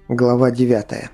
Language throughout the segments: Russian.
Глава 9.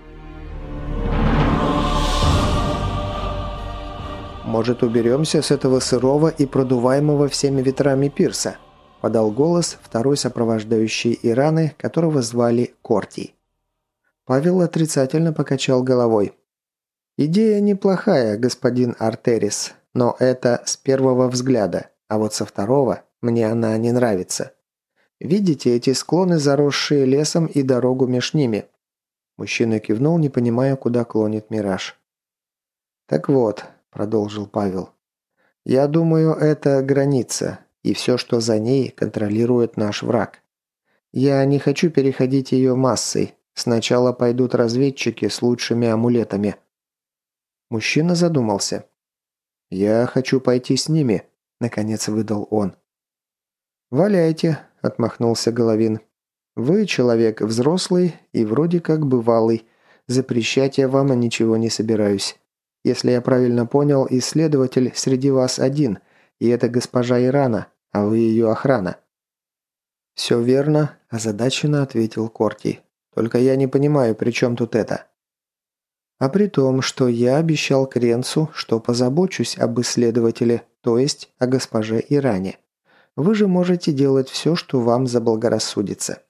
«Может, уберемся с этого сырого и продуваемого всеми ветрами пирса?» – подал голос второй сопровождающий Ираны, которого звали Корти. Павел отрицательно покачал головой. «Идея неплохая, господин Артерис, но это с первого взгляда, а вот со второго мне она не нравится. Видите эти склоны, заросшие лесом, и дорогу меж ними?» Мужчина кивнул, не понимая, куда клонит Мираж. «Так вот», – продолжил Павел, – «я думаю, это граница, и все, что за ней, контролирует наш враг. Я не хочу переходить ее массой. Сначала пойдут разведчики с лучшими амулетами». Мужчина задумался. «Я хочу пойти с ними», – наконец выдал он. «Валяйте», – отмахнулся Головин. «Вы человек взрослый и вроде как бывалый. Запрещать я вам ничего не собираюсь. Если я правильно понял, исследователь среди вас один, и это госпожа Ирана, а вы ее охрана». «Все верно», – озадаченно ответил Корти. «Только я не понимаю, при чем тут это?» «А при том, что я обещал Кренцу, что позабочусь об исследователе, то есть о госпоже Иране. Вы же можете делать все, что вам заблагорассудится».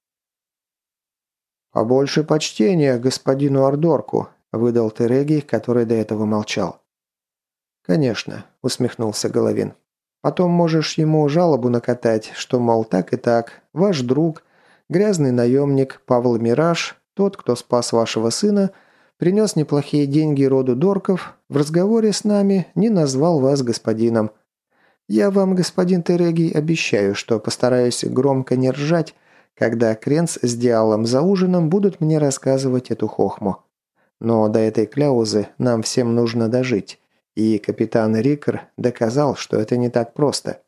«Побольше почтения господину Ардорку», – выдал Тереги, который до этого молчал. «Конечно», – усмехнулся Головин. «Потом можешь ему жалобу накатать, что, мол, так и так, ваш друг, грязный наемник Павел Мираж, тот, кто спас вашего сына, принес неплохие деньги роду Дорков, в разговоре с нами не назвал вас господином. Я вам, господин Тереги, обещаю, что постараюсь громко не ржать, когда Кренц с Диалом за ужином будут мне рассказывать эту хохму. Но до этой кляузы нам всем нужно дожить, и капитан Рикер доказал, что это не так просто».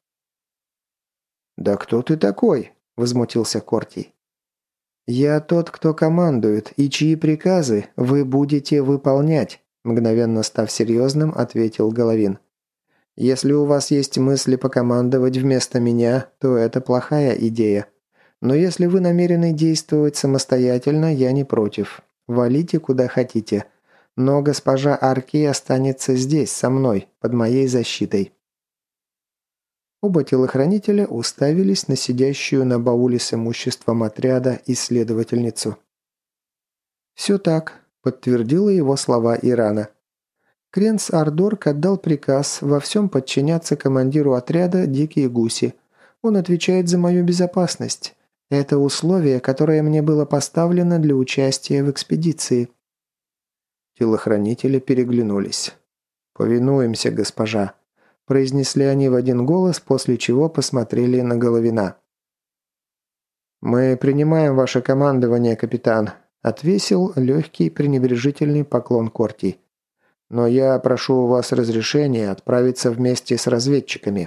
«Да кто ты такой?» – возмутился Корти. «Я тот, кто командует, и чьи приказы вы будете выполнять», – мгновенно став серьезным, ответил Головин. «Если у вас есть мысли покомандовать вместо меня, то это плохая идея. Но если вы намерены действовать самостоятельно, я не против. Валите куда хотите. Но госпожа Арки останется здесь, со мной, под моей защитой». Оба телохранителя уставились на сидящую на бауле с имуществом отряда исследовательницу. «Все так», – подтвердила его слова Ирана. Кренц Ардорк отдал приказ во всем подчиняться командиру отряда «Дикие гуси». Он отвечает за мою безопасность. Это условие, которое мне было поставлено для участия в экспедиции. Телохранители переглянулись. «Повинуемся, госпожа», – произнесли они в один голос, после чего посмотрели на Головина. «Мы принимаем ваше командование, капитан», – отвесил легкий пренебрежительный поклон Корти. «Но я прошу у вас разрешения отправиться вместе с разведчиками».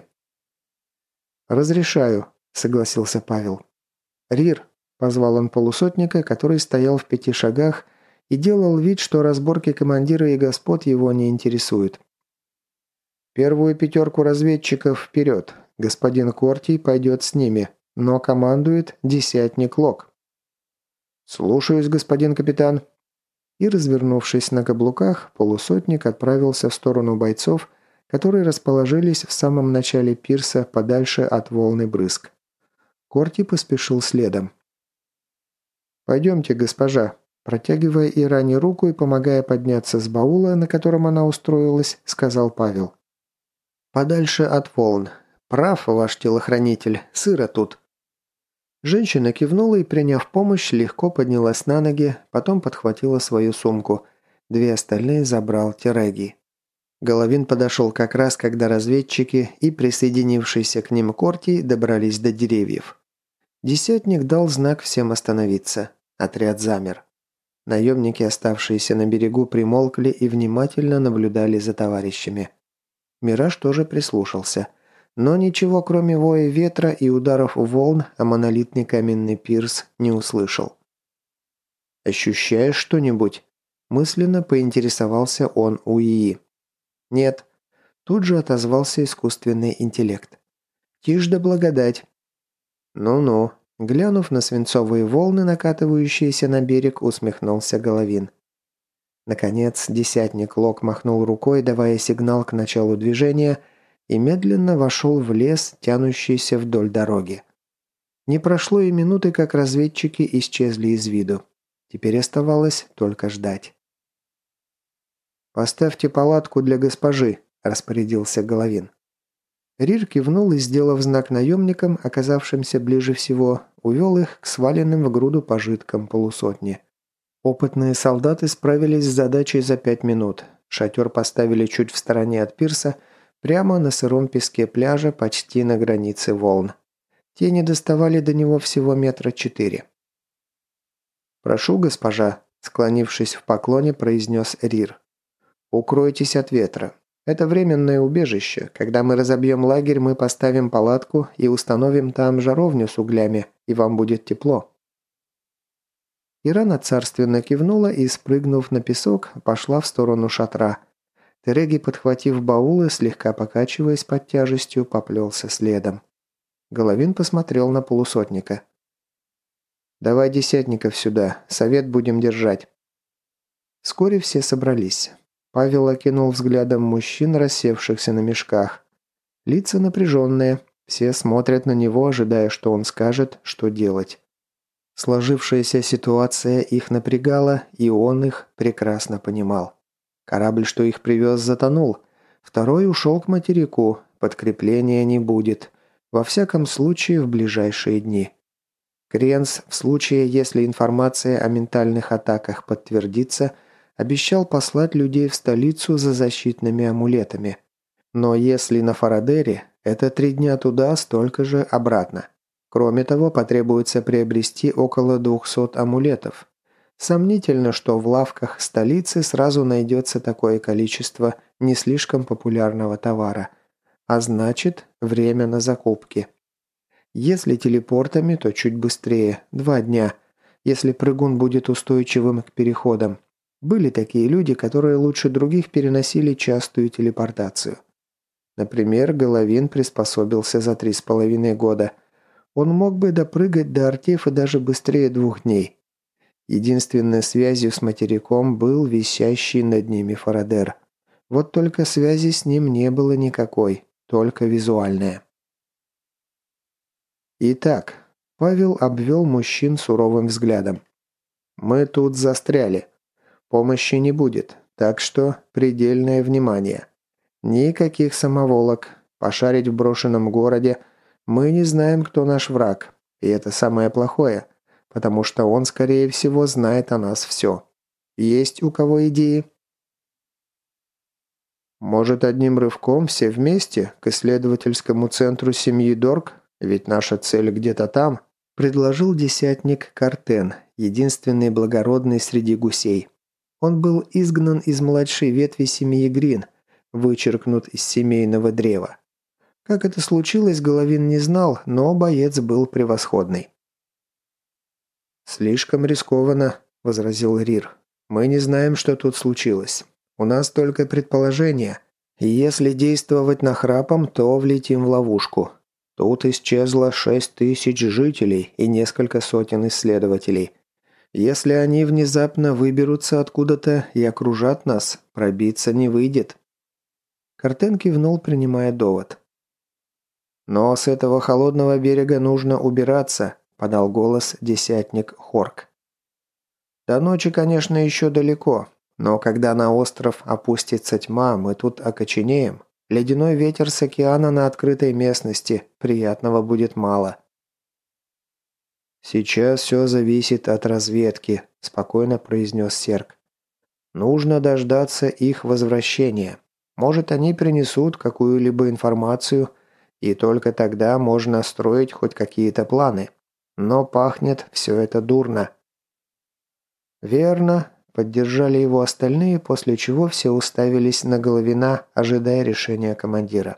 «Разрешаю», – согласился Павел. «Рир», – позвал он полусотника, который стоял в 5 шагах и делал вид, что разборки командира и господ его не интересуют. «Первую 5 разведчиков вперед. Господин Корти пойдет с ними, но командует десятник Лок». «Слушаюсь, господин капитан». И, развернувшись на каблуках, полусотник отправился в сторону бойцов, которые расположились в самом начале пирса подальше от волны брызг. Корти поспешил следом. «Пойдемте, госпожа», – протягивая Иране руку и помогая подняться с баула, на котором она устроилась, сказал Павел. «Подальше от волн. Прав ваш телохранитель, сыро тут». Женщина кивнула и, приняв помощь, легко поднялась на ноги, потом подхватила свою сумку. 2 остальные забрал Тереги. Головин подошел как раз, когда разведчики и присоединившийся к ним Корти добрались до деревьев. Десятник дал знак всем остановиться. Отряд замер. Наемники, оставшиеся на берегу, примолкли и внимательно наблюдали за товарищами. Мираж тоже прислушался. Но ничего, кроме воя ветра и ударов волн, о монолитный каменный пирс не услышал. «Ощущаешь что-нибудь?» – мысленно поинтересовался он у ИИ. «Нет». Тут же отозвался искусственный интеллект. «Тишь да благодать». «Ну-ну», Глянув на свинцовые волны, накатывающиеся на берег, усмехнулся Головин. Наконец, десятник Лок махнул рукой, давая сигнал к началу движения, и медленно вошел в лес, тянущийся вдоль дороги. Не прошло и минуты, как разведчики исчезли из виду. Теперь оставалось только ждать. «Поставьте палатку для госпожи», – распорядился Головин. Рир кивнул и, сделав знак наемникам, оказавшимся ближе всего, увел их к сваленным в груду пожиткам полусотни. Опытные солдаты справились с задачей за 5 минут. Шатер поставили чуть в стороне от пирса, прямо на сыром песке пляжа, почти на границе волн. Те не доставали до него всего 4 метра. «Прошу, госпожа», – склонившись в поклоне, произнес Рир. «Укройтесь от ветра. Это временное убежище. Когда мы разобьем лагерь, мы поставим палатку и установим там жаровню с углями, и вам будет тепло». Ирана царственно кивнула и, спрыгнув на песок, пошла в сторону шатра. Тереги, подхватив баулы, слегка покачиваясь под тяжестью, поплелся следом. Головин посмотрел на полусотника. «Давай десятников сюда. Совет будем держать». Вскоре все собрались. Павел окинул взглядом мужчин, рассевшихся на мешках. Лица напряженные. Все смотрят на него, ожидая, что он скажет, что делать. Сложившаяся ситуация их напрягала, и он их прекрасно понимал. Корабль, что их привез, затонул. Второй ушел к материку. Подкрепления не будет. Во всяком случае, в ближайшие дни. Кренс, в случае, если информация о ментальных атаках подтвердится, обещал послать людей в столицу за защитными амулетами. Но если на Фарадере, это 3 дня туда, столько же обратно. Кроме того, потребуется приобрести около 200 амулетов. Сомнительно, что в лавках столицы сразу найдется такое количество не слишком популярного товара. А значит, время на закупки. Если телепортами, то чуть быстрее, 2 дня. Если прыгун будет устойчивым к переходам. Были такие люди, которые лучше других переносили частую телепортацию. Например, Головин приспособился за 3,5 года. Он мог бы допрыгать до Артефа даже быстрее 2 дней. Единственной связью с материком был висящий над ними Фарадер. Вот только связи с ним не было никакой, только визуальная. Итак, Павел обвел мужчин суровым взглядом. «Мы тут застряли. Помощи не будет, так что предельное внимание. Никаких самоволок. Пошарить в брошенном городе. Мы не знаем, кто наш враг. И это самое плохое, потому что он, скорее всего, знает о нас все. Есть у кого идеи?» «Может, одним рывком все вместе к исследовательскому центру семьи Дорк? Ведь наша цель где-то там», – предложил десятник Картен, единственный благородный среди гусей. Он был изгнан из младшей ветви семьи Грин, вычеркнут из семейного древа. Как это случилось, Головин не знал, но боец был превосходный. «Слишком рискованно», – возразил Рир. «Мы не знаем, что тут случилось. У нас только предположения. И если действовать нахрапом, то влетим в ловушку. Тут исчезло 6000 жителей и несколько сотен исследователей. Если они внезапно выберутся откуда-то и окружат нас, пробиться не выйдет». Картен кивнул, принимая довод. «Но с этого холодного берега нужно убираться», – подал голос десятник Хорк. «До ночи, конечно, еще далеко, но когда на остров опустится тьма, мы тут окоченеем. Ледяной ветер с океана на открытой местности, приятного будет мало». «Сейчас все зависит от разведки», – спокойно произнес Серк. «Нужно дождаться их возвращения. Может, они принесут какую-либо информацию, и только тогда можно строить хоть какие-то планы. Но пахнет все это дурно». «Верно», – поддержали его остальные, после чего все уставились на Головина, ожидая решения командира.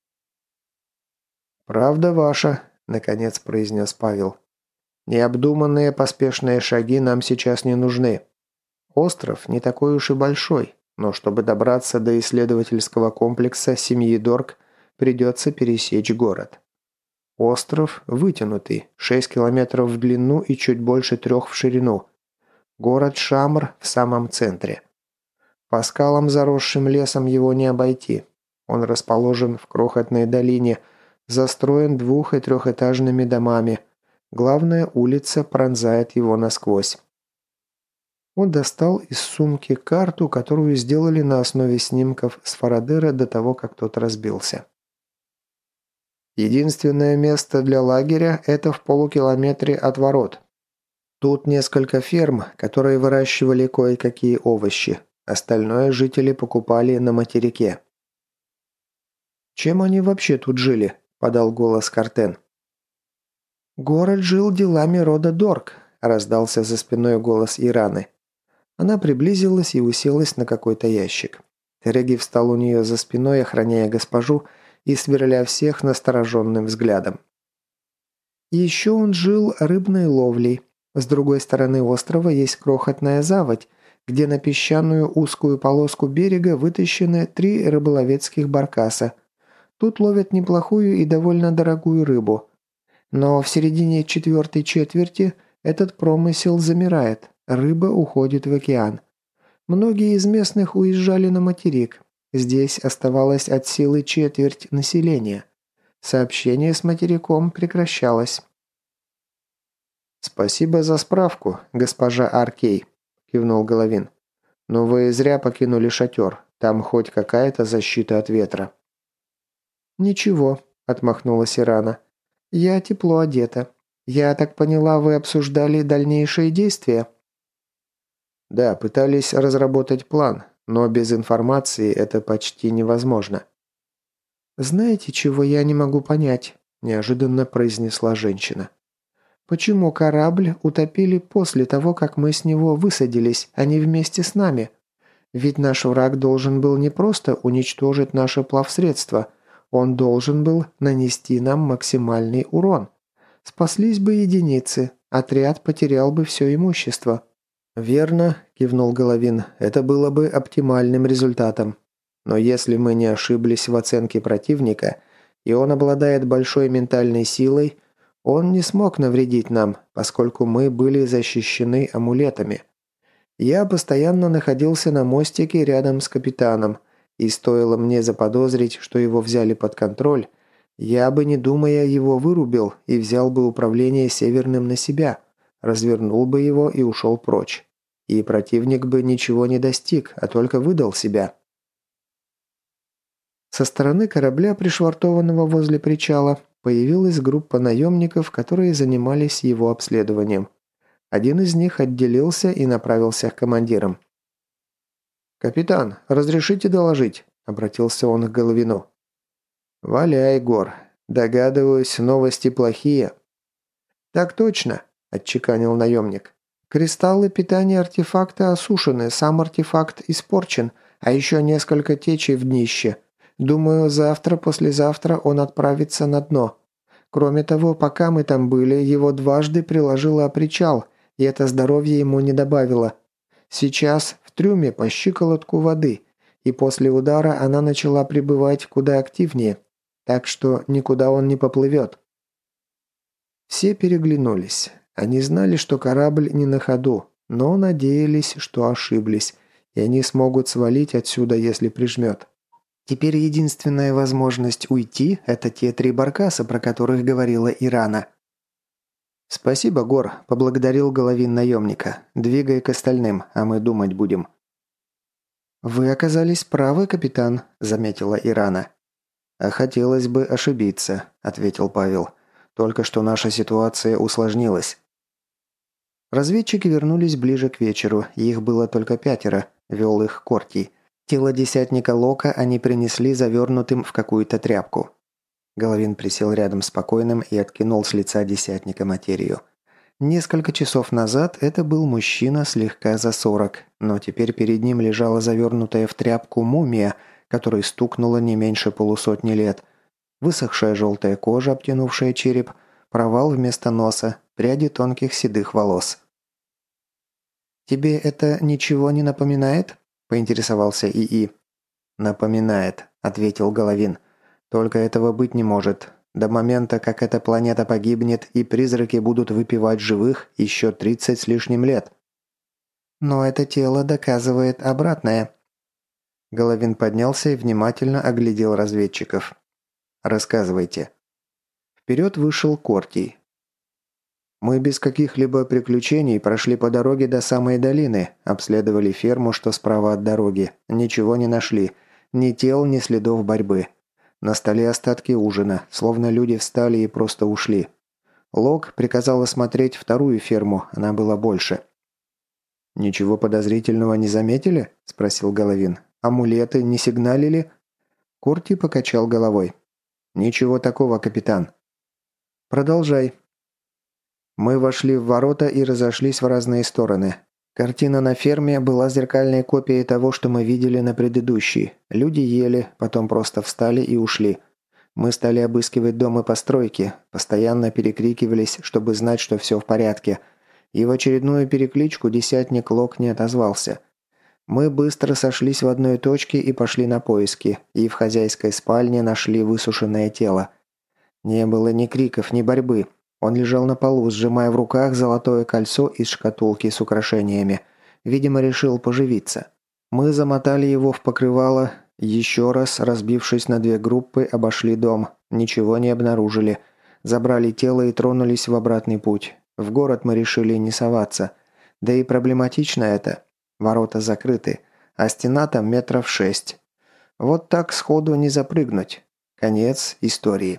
«Правда ваша», – наконец произнес Павел. «Необдуманные поспешные шаги нам сейчас не нужны. Остров не такой уж и большой, но чтобы добраться до исследовательского комплекса семьи Дорк, придется пересечь город. Остров вытянутый, 6 километров в длину и чуть больше 3 в ширину. Город Шамр в самом центре. По скалам, заросшим лесом, его не обойти. Он расположен в крохотной долине, застроен 2- и 3-этажными домами. Главная улица пронзает его насквозь. Он достал из сумки карту, которую сделали на основе снимков с Фарадера до того, как тот разбился. Единственное место для лагеря – это в полукилометре от ворот. Тут несколько ферм, которые выращивали кое-какие овощи. Остальное жители покупали на материке. «Чем они вообще тут жили?» – подал голос Картен. «Город жил делами рода Дорк», – раздался за спиной голос Ираны. Она приблизилась и уселась на какой-то ящик. Тереги встал у нее за спиной, охраняя госпожу и сверля всех настороженным взглядом. Еще он жил рыбной ловлей. С другой стороны острова есть крохотная заводь, где на песчаную узкую полоску берега вытащены 3 рыболовецких баркаса. Тут ловят неплохую и довольно дорогую рыбу. Но в середине 4-й четверти этот промысел замирает, рыба уходит в океан. Многие из местных уезжали на материк. Здесь оставалось от силы четверть населения. Сообщение с материком прекращалось. «Спасибо за справку, госпожа Аркей», – кивнул Головин. «Но вы зря покинули шатер. Там хоть какая-то защита от ветра». «Ничего», – отмахнулась Ирана. «Я тепло одета. Я так поняла, вы обсуждали дальнейшие действия?» «Да, пытались разработать план, но без информации это почти невозможно». «Знаете, чего я не могу понять?» – неожиданно произнесла женщина. «Почему корабль утопили после того, как мы с него высадились, а не вместе с нами? Ведь наш враг должен был не просто уничтожить наше плавсредство, он должен был нанести нам максимальный урон. Спаслись бы единицы, отряд потерял бы все имущество». «Верно», – кивнул Головин, – «это было бы оптимальным результатом. Но если мы не ошиблись в оценке противника, и он обладает большой ментальной силой, он не смог навредить нам, поскольку мы были защищены амулетами. Я постоянно находился на мостике рядом с капитаном, и стоило мне заподозрить, что его взяли под контроль, я бы, не думая, его вырубил и взял бы управление Северным на себя, развернул бы его и ушел прочь. И противник бы ничего не достиг, а только выдал себя». Со стороны корабля, пришвартованного возле причала, появилась группа наемников, которые занимались его обследованием. Один из них отделился и направился к командирам. «Капитан, разрешите доложить?» – обратился он к Головину. «Валяй, Гор. Догадываюсь, новости плохие». «Так точно», – отчеканил наемник. «Кристаллы питания артефакта осушены, сам артефакт испорчен, а еще несколько течей в днище. Думаю, завтра-послезавтра он отправится на дно. Кроме того, пока мы там были, его дважды приложило о причал, и это здоровье ему не добавило. Сейчас в трюме по щиколотку воды, и после удара она начала прибывать куда активнее, так что никуда он не поплывет». Все переглянулись. Они знали, что корабль не на ходу, но надеялись, что ошиблись, и они смогут свалить отсюда, если прижмет. Теперь единственная возможность уйти – это те 3 баркаса, про которых говорила Ирана. «Спасибо, Гор», – поблагодарил Головин наемника. «Двигай к остальным, а мы думать будем». «Вы оказались правы, капитан», – заметила Ирана. «А хотелось бы ошибиться», – ответил Павел. «Только что наша ситуация усложнилась». Разведчики вернулись ближе к вечеру, их было только 5, вел их Кортий. Тело десятника Лока они принесли завернутым в какую-то тряпку. Головин присел рядом с покойным и откинул с лица десятника материю. Несколько часов назад это был мужчина слегка за 40, но теперь перед ним лежала завернутая в тряпку мумия, которой стукнуло не меньше полусотни лет. Высохшая желтая кожа, обтянувшая череп, провал вместо носа, пряди тонких седых волос. «Тебе это ничего не напоминает?» – поинтересовался ИИ. «Напоминает», – ответил Головин. «Только этого быть не может. До момента, как эта планета погибнет и призраки будут выпивать живых, еще 30 с лишним лет. Но это тело доказывает обратное. Головин поднялся и внимательно оглядел разведчиков. «Рассказывайте». Вперед вышел Кортий. Мы без каких-либо приключений прошли по дороге до самой долины, обследовали ферму, что справа от дороги. Ничего не нашли. Ни тел, ни следов борьбы. На столе остатки ужина, словно люди встали и просто ушли. Лок приказал осмотреть вторую ферму, она была больше. «Ничего подозрительного не заметили?» – спросил Головин. «Амулеты не сигналили?» Курти покачал головой. «Ничего такого, капитан». «Продолжай». Мы вошли в ворота и разошлись в разные стороны. Картина на ферме была зеркальной копией того, что мы видели на предыдущей. Люди ели, потом просто встали и ушли. Мы стали обыскивать дом и постройки, постоянно перекрикивались, чтобы знать, что все в порядке. И в очередную перекличку десятник Лок не отозвался. Мы быстро сошлись в одной точке и пошли на поиски, и в хозяйской спальне нашли высушенное тело. Не было ни криков, ни борьбы. Он лежал на полу, сжимая в руках золотое кольцо из шкатулки с украшениями. Видимо, решил поживиться. Мы замотали его в покрывало, еще раз, разбившись на две группы, обошли дом. Ничего не обнаружили. Забрали тело и тронулись в обратный путь. В город мы решили не соваться. Да и проблематично это. Ворота закрыты, а стена там метров 6. Вот так сходу не запрыгнуть. Конец истории.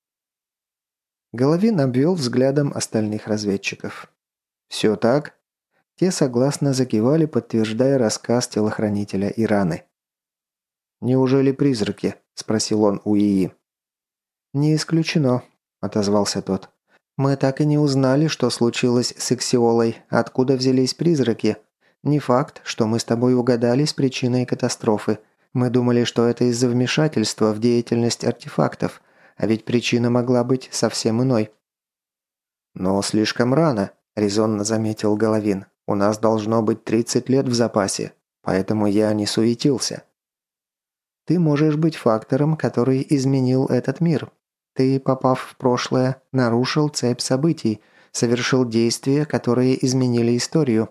Головин обвел взглядом остальных разведчиков. «Все так?» Те согласно закивали, подтверждая рассказ телохранителя Ираны. «Неужели призраки?» – спросил он у ИИ. «Не исключено», – отозвался тот. «Мы так и не узнали, что случилось с Иксиолой, откуда взялись призраки. Не факт, что мы с тобой угадали с причиной катастрофы. Мы думали, что это из-за вмешательства в деятельность артефактов, а ведь причина могла быть совсем иной». «Но слишком рано», – резонно заметил Головин. «У нас должно быть 30 лет в запасе, поэтому я не суетился». «Ты можешь быть фактором, который изменил этот мир. Ты, попав в прошлое, нарушил цепь событий, совершил действия, которые изменили историю».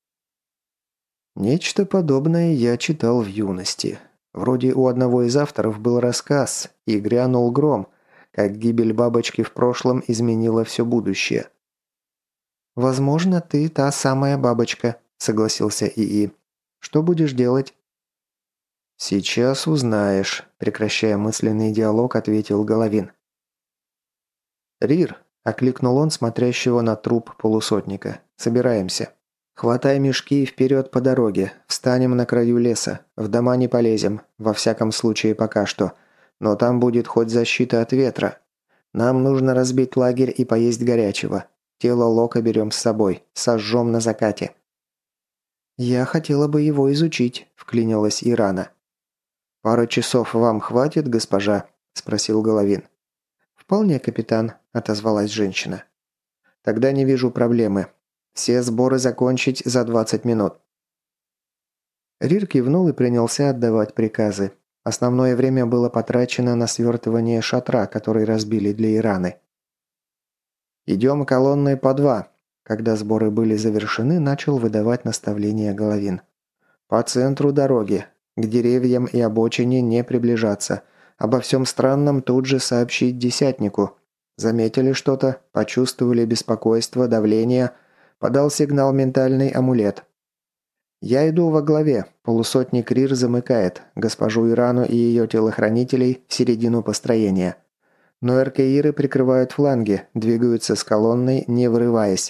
Нечто подобное я читал в юности. Вроде у одного из авторов был рассказ «И грянул гром», как гибель бабочки в прошлом изменила все будущее. «Возможно, ты та самая бабочка», – согласился ИИ. «Что будешь делать?» «Сейчас узнаешь», – прекращая мысленный диалог, ответил Головин. «Рир», – окликнул он смотрящего на труп полусотника. «Собираемся. Хватай мешки и вперед по дороге. Встанем на краю леса. В дома не полезем. Во всяком случае, пока что. Но там будет хоть защита от ветра. Нам нужно разбить лагерь и поесть горячего. Тело Лока берем с собой. Сожжем на закате». «Я хотела бы его изучить», – вклинилась Ирана. «Пары часов вам хватит, госпожа?» – спросил Головин. «Вполне, капитан», – отозвалась женщина. «Тогда не вижу проблемы. Все сборы закончить за 20 минут». Рир кивнул и принялся отдавать приказы. Основное время было потрачено на свертывание шатра, который разбили для Ираны. «Идем колонной по 2». Когда сборы были завершены, начал выдавать наставления Головин. «По центру дороги. К деревьям и обочине не приближаться. Обо всем странном тут же сообщить десятнику. Заметили что-то? Почувствовали беспокойство, давление? Подал сигнал ментальный амулет. Я иду во главе. Полусотник Рир замыкает. Госпожу Ирану и ее телохранителей в середину построения. Но эркеиры прикрывают фланги, двигаются с колонной, не вырываясь».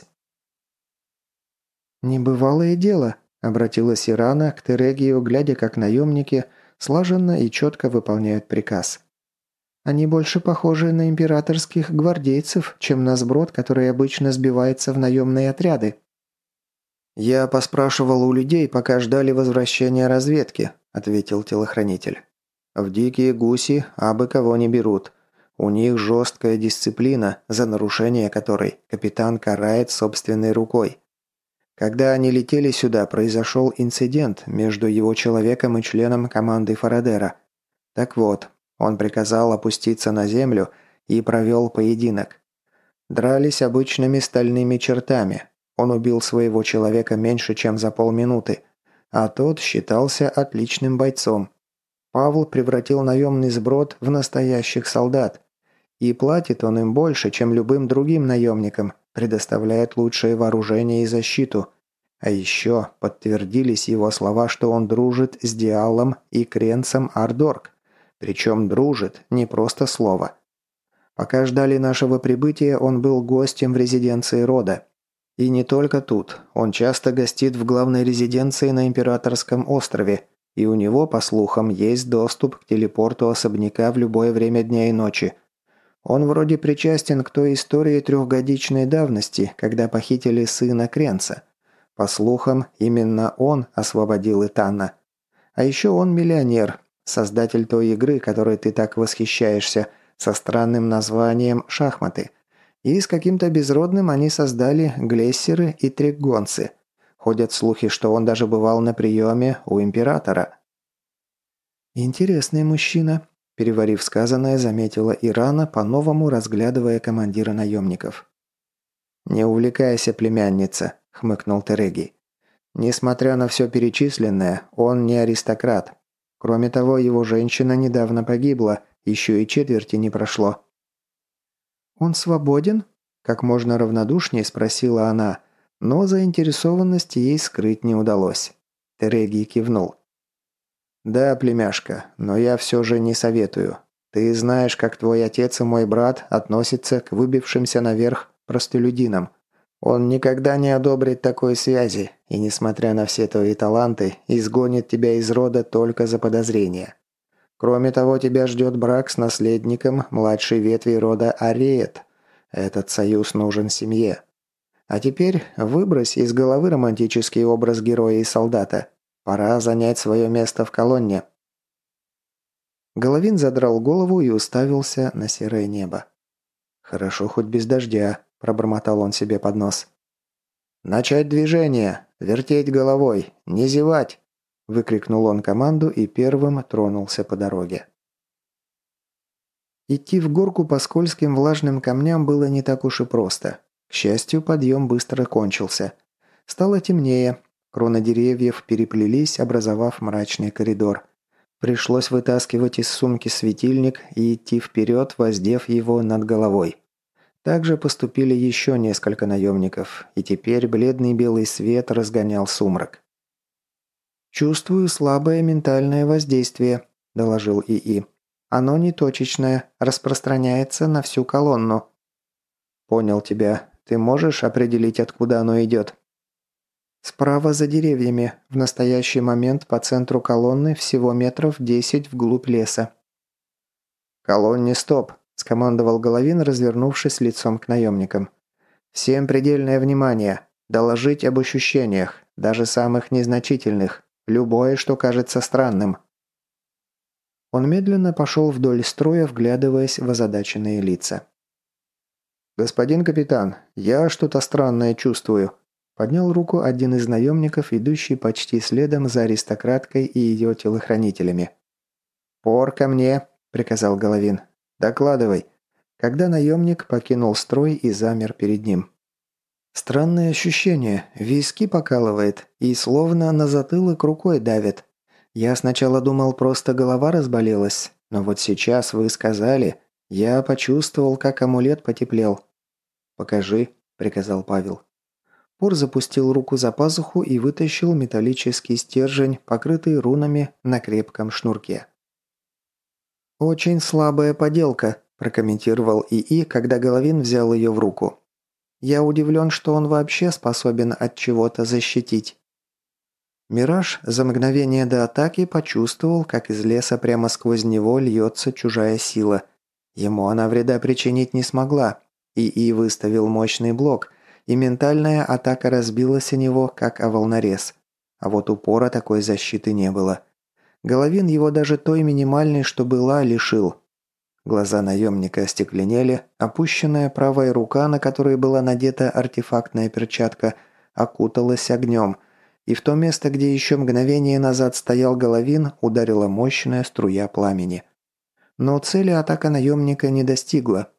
«Небывалое дело», – обратилась Ирана к Терегию, глядя, как наемники слаженно и четко выполняют приказ. «Они больше похожи на императорских гвардейцев, чем на сброд, который обычно сбивается в наемные отряды». «Я поспрашивал у людей, пока ждали возвращения разведки», – ответил телохранитель. «В дикие гуси абы кого не берут. У них жесткая дисциплина, за нарушение которой капитан карает собственной рукой. Когда они летели сюда, произошел инцидент между его человеком и членом команды Фарадера. Так вот, он приказал опуститься на землю и провел поединок. Дрались обычными стальными чертами. Он убил своего человека меньше, чем за полминуты, а тот считался отличным бойцом. Павел превратил наемный сброд в настоящих солдат. И платит он им больше, чем любым другим наемникам, предоставляет лучшее вооружение и защиту. А еще подтвердились его слова, что он дружит с Диалом и Кренцем Ардорк. Причем дружит, не просто слово. Пока ждали нашего прибытия, он был гостем в резиденции рода. И не только тут. Он часто гостит в главной резиденции на Императорском острове, и у него, по слухам, есть доступ к телепорту особняка в любое время дня и ночи. Он вроде причастен к той истории трехгодичной давности, когда похитили сына Кренца. По слухам, именно он освободил Итана. А еще он миллионер, создатель той игры, которой ты так восхищаешься, со странным названием «Шахматы». И с каким-то безродным они создали глессеры и тригонцы. Ходят слухи, что он даже бывал на приеме у императора. «Интересный мужчина», – переварив сказанное, заметила Ирана, по-новому разглядывая командира наемников. «Не увлекайся, племянница», – хмыкнул Тереги. «Несмотря на все перечисленное, он не аристократ. Кроме того, его женщина недавно погибла, еще и четверти не прошло». «Он свободен?» – как можно равнодушнее спросила она, но заинтересованность ей скрыть не удалось. Тереги кивнул. «Да, племяшка, но я все же не советую. Ты знаешь, как твой отец и мой брат относятся к выбившимся наверх простолюдинам. Он никогда не одобрит такой связи, и, несмотря на все твои таланты, изгонит тебя из рода только за подозрение. Кроме того, тебя ждет брак с наследником младшей ветви рода Ариет. Этот союз нужен семье. А теперь выбрось из головы романтический образ героя и солдата. Пора занять свое место в колонне». Головин задрал голову и уставился на серое небо. «Хорошо, хоть без дождя», – пробормотал он себе под нос. «Начать движение! Вертеть головой! Не зевать!» – выкрикнул он команду и первым тронулся по дороге. Идти в горку по скользким влажным камням было не так уж и просто. К счастью, подъем быстро кончился. Стало темнее. Кроны деревьев переплелись, образовав мрачный коридор. Пришлось вытаскивать из сумки светильник и идти вперед, воздев его над головой. Также поступили еще несколько наемников, и теперь бледный белый свет разгонял сумрак. «Чувствую слабое ментальное воздействие», – доложил ИИ. «Оно неточечное, распространяется на всю колонну». «Понял тебя. Ты можешь определить, откуда оно идет?» «Справа за деревьями. В настоящий момент по центру колонны всего метров 10 вглубь леса». «Колонне стоп», – скомандовал Головин, развернувшись лицом к наемникам. «Всем предельное внимание. Доложить об ощущениях, даже самых незначительных. Любое, что кажется странным». Он медленно пошел вдоль строя, вглядываясь в озадаченные лица. «Господин капитан, я что-то странное чувствую», – поднял руку один из наемников, идущий почти следом за аристократкой и ее телохранителями. «Пор ко мне», – приказал Головин. «Докладывай», когда наемник покинул строй и замер перед ним. «Странное ощущение, виски покалывает и словно на затылок рукой давит. Я сначала думал, просто голова разболелась, но вот сейчас вы сказали, я почувствовал, как амулет потеплел». «Покажи», – приказал Павел. Пор запустил руку за пазуху и вытащил металлический стержень, покрытый рунами на крепком шнурке. «Очень слабая поделка», – прокомментировал ИИ, когда Головин взял ее в руку. «Я удивлен, что он вообще способен от чего-то защитить». Мираж за мгновение до атаки почувствовал, как из леса прямо сквозь него льется чужая сила. Ему она вреда причинить не смогла. ИИ выставил мощный блок, и ментальная атака разбилась о него, как о волнорез. А вот упора такой защиты не было. Головин его даже той минимальной, что была, лишил. Глаза наемника остекленели, опущенная правая рука, на которой была надета артефактная перчатка, окуталась огнем, и в то место, где еще мгновение назад стоял Головин, ударила мощная струя пламени. Но цели атака наемника не достигла.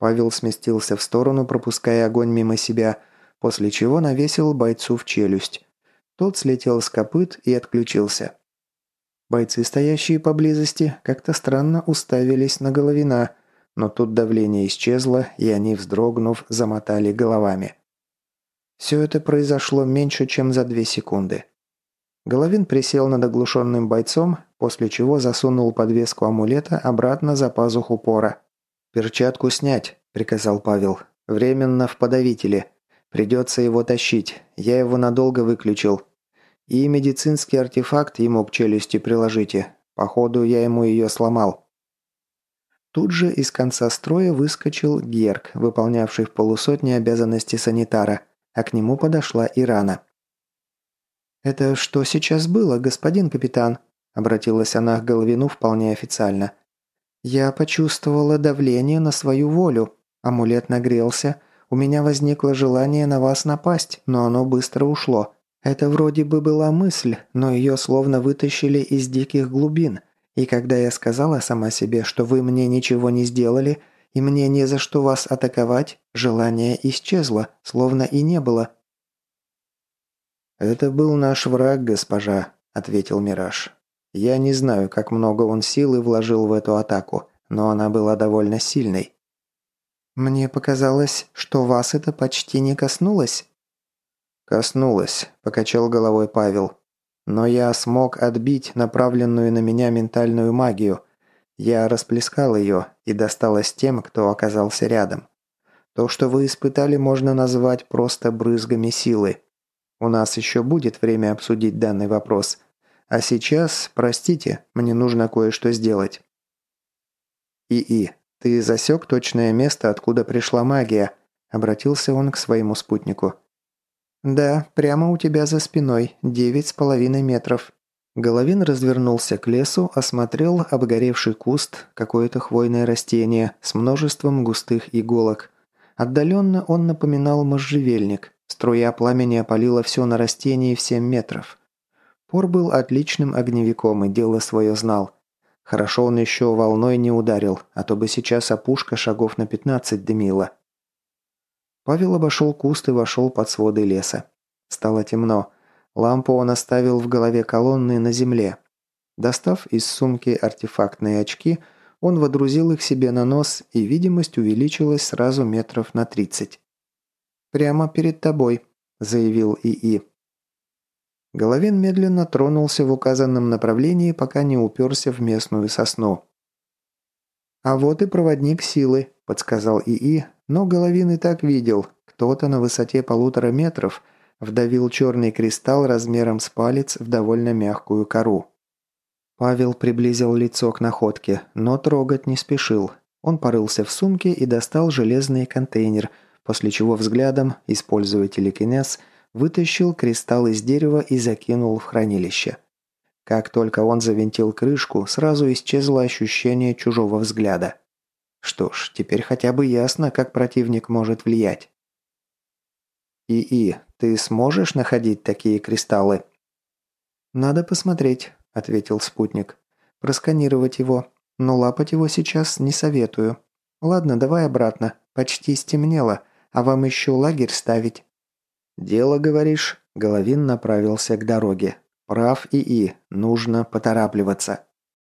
Павел сместился в сторону, пропуская огонь мимо себя, после чего навесил бойцу в челюсть. Тот слетел с копыт и отключился. Бойцы, стоящие поблизости, как-то странно уставились на Головина, но тут давление исчезло, и они, вздрогнув, замотали головами. Все это произошло меньше, чем за 2 секунды. Головин присел над оглушенным бойцом, после чего засунул подвеску амулета обратно за пазуху пора. «Перчатку снять», – приказал Павел. «Временно в подавителе. Придется его тащить. Я его надолго выключил. И медицинский артефакт ему к челюсти приложите. Походу, я ему ее сломал». Тут же из конца строя выскочил Герк, выполнявший в полусотне обязанности санитара, а к нему подошла Ирана. «Это что сейчас было, господин капитан?» – обратилась она к Головину вполне официально. «Я почувствовала давление на свою волю. Амулет нагрелся. У меня возникло желание на вас напасть, но оно быстро ушло. Это вроде бы была мысль, но ее словно вытащили из диких глубин. И когда я сказала сама себе, что вы мне ничего не сделали, и мне не за что вас атаковать, желание исчезло, словно и не было». «Это был наш враг, госпожа», – ответил Мираж. «Я не знаю, как много он силы вложил в эту атаку, но она была довольно сильной». «Мне показалось, что вас это почти не коснулось». «Коснулось», – покачал головой Павел. «Но я смог отбить направленную на меня ментальную магию. Я расплескал ее и досталось тем, кто оказался рядом. То, что вы испытали, можно назвать просто брызгами силы. У нас еще будет время обсудить данный вопрос. А сейчас, простите, мне нужно кое-что сделать». «ИИ, ты засек точное место, откуда пришла магия?» – обратился он к своему спутнику. «Да, прямо у тебя за спиной, 9,5 метров». Головин развернулся к лесу, осмотрел обгоревший куст, какое-то хвойное растение с множеством густых иголок. Отдаленно он напоминал можжевельник. Струя пламени опалила все на растении в 7 метров. Пор был отличным огневиком и дело свое знал. Хорошо он еще волной не ударил, а то бы сейчас опушка шагов на 15 дымила. Павел обошел куст и вошел под своды леса. Стало темно. Лампу он оставил в голове колонны на земле. Достав из сумки артефактные очки, он водрузил их себе на нос, и видимость увеличилась сразу метров на 30. «Прямо перед тобой», – заявил ИИ. Головин медленно тронулся в указанном направлении, пока не уперся в местную сосну. «А вот и проводник силы», – подсказал ИИ, но Головин и так видел. Кто-то на высоте 1,5 метров вдавил черный кристалл размером с палец в довольно мягкую кору. Павел приблизил лицо к находке, но трогать не спешил. Он порылся в сумке и достал железный контейнер, после чего взглядом, используя телекинез, вытащил кристалл из дерева и закинул в хранилище. Как только он завинтил крышку, сразу исчезло ощущение чужого взгляда. Что ж, теперь хотя бы ясно, как противник может влиять. «ИИ, ты сможешь находить такие кристаллы?» «Надо посмотреть», – ответил спутник. «Просканировать его, но лапать его сейчас не советую. Ладно, давай обратно. Почти стемнело, а вам еще лагерь ставить». «Дело, говоришь?» – Головин направился к дороге. «Прав ИИ, нужно поторапливаться».